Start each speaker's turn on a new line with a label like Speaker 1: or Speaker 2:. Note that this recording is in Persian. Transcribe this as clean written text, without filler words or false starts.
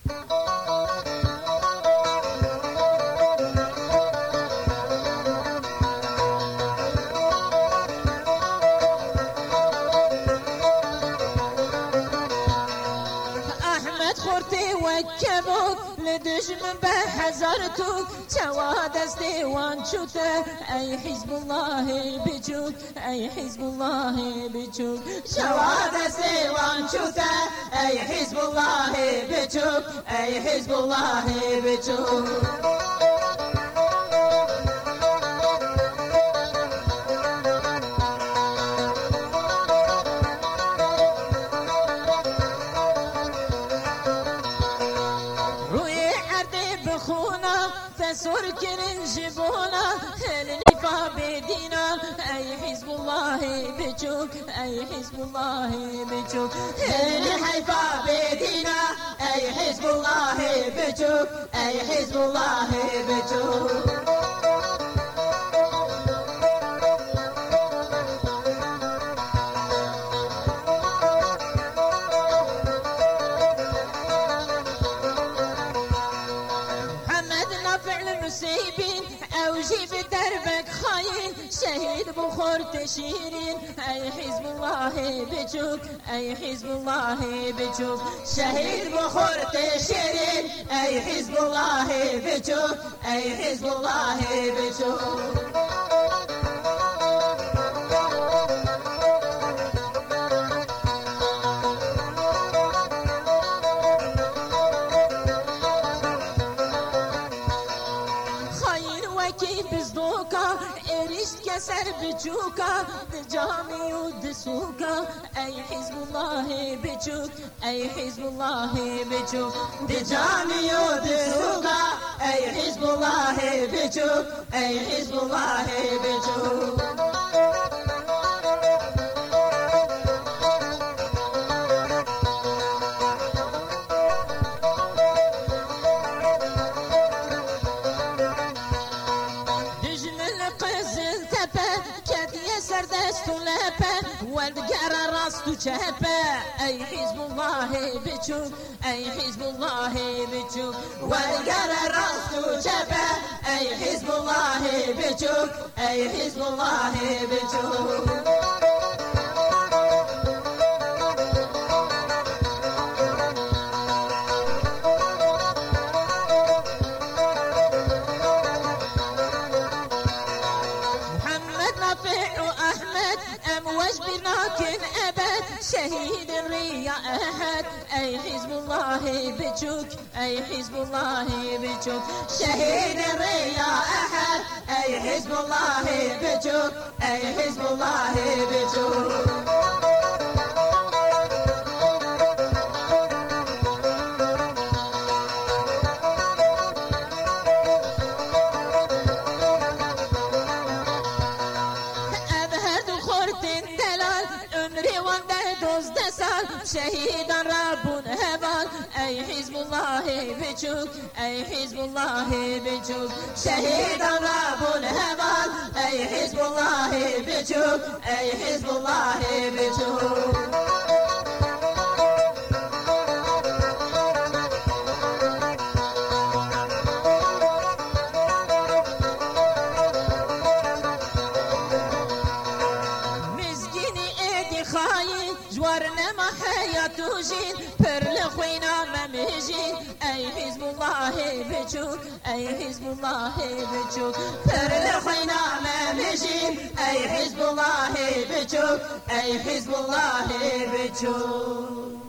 Speaker 1: وكبوك لدشمن بحزر توك جواد استيوان شوته اي حزب الله بجوك اي حزب الله بجوك
Speaker 2: جواد استيوان شوته اي حزب الله بجوك اي حزب الله بجوك
Speaker 1: تسور كرن جبونا النفا بدينا اي حزب الله بجوك اي حزب الله بجوك
Speaker 2: الحيفا بدينا اي حزب الله بجوك اي حزب الله بجوك
Speaker 1: المسيبين او جيب دربك خاين شهيد بخور تشيرين اي حزب الله بجوك اي حزب الله بجوك
Speaker 2: شهيد بخور تشيرين اي حزب الله بجوك اي حزب الله بجوك
Speaker 1: بزدوكا اريشت كسر بجوكا دجامي ودسوكا اي حزب الله بجوك اي حزب الله بجوك
Speaker 2: دجامي ودسوكا اي حزب الله بجوك اي حزب الله بجوك
Speaker 1: سردست لپه والدگر راست و چپه ای حزب الله بچوک ای حزب الله بچوک
Speaker 2: والدگر راست و چپه ای حزب الله بچوک ای حزب الله بچوک
Speaker 1: امواج بناكن ابد شهيد الريا احد اي حزب الله بجوك اي حزب الله بجوك
Speaker 2: شهيد الريا احد اي حزب الله بجوك اي حزب الله بجوك
Speaker 1: شهيدا رب هبال اي حزب الله بجوك اي حزب الله بجوك
Speaker 2: شهيدا رب هبال اي حزب الله بجوك اي حزب الله بجوك
Speaker 1: جوارنا حياته جين پر لخوينا ممجين اي حزب الله بجوك اي حزب الله بجوك
Speaker 2: پر لخوينا ممجين اي حزب الله بجوك اي حزب الله بجوك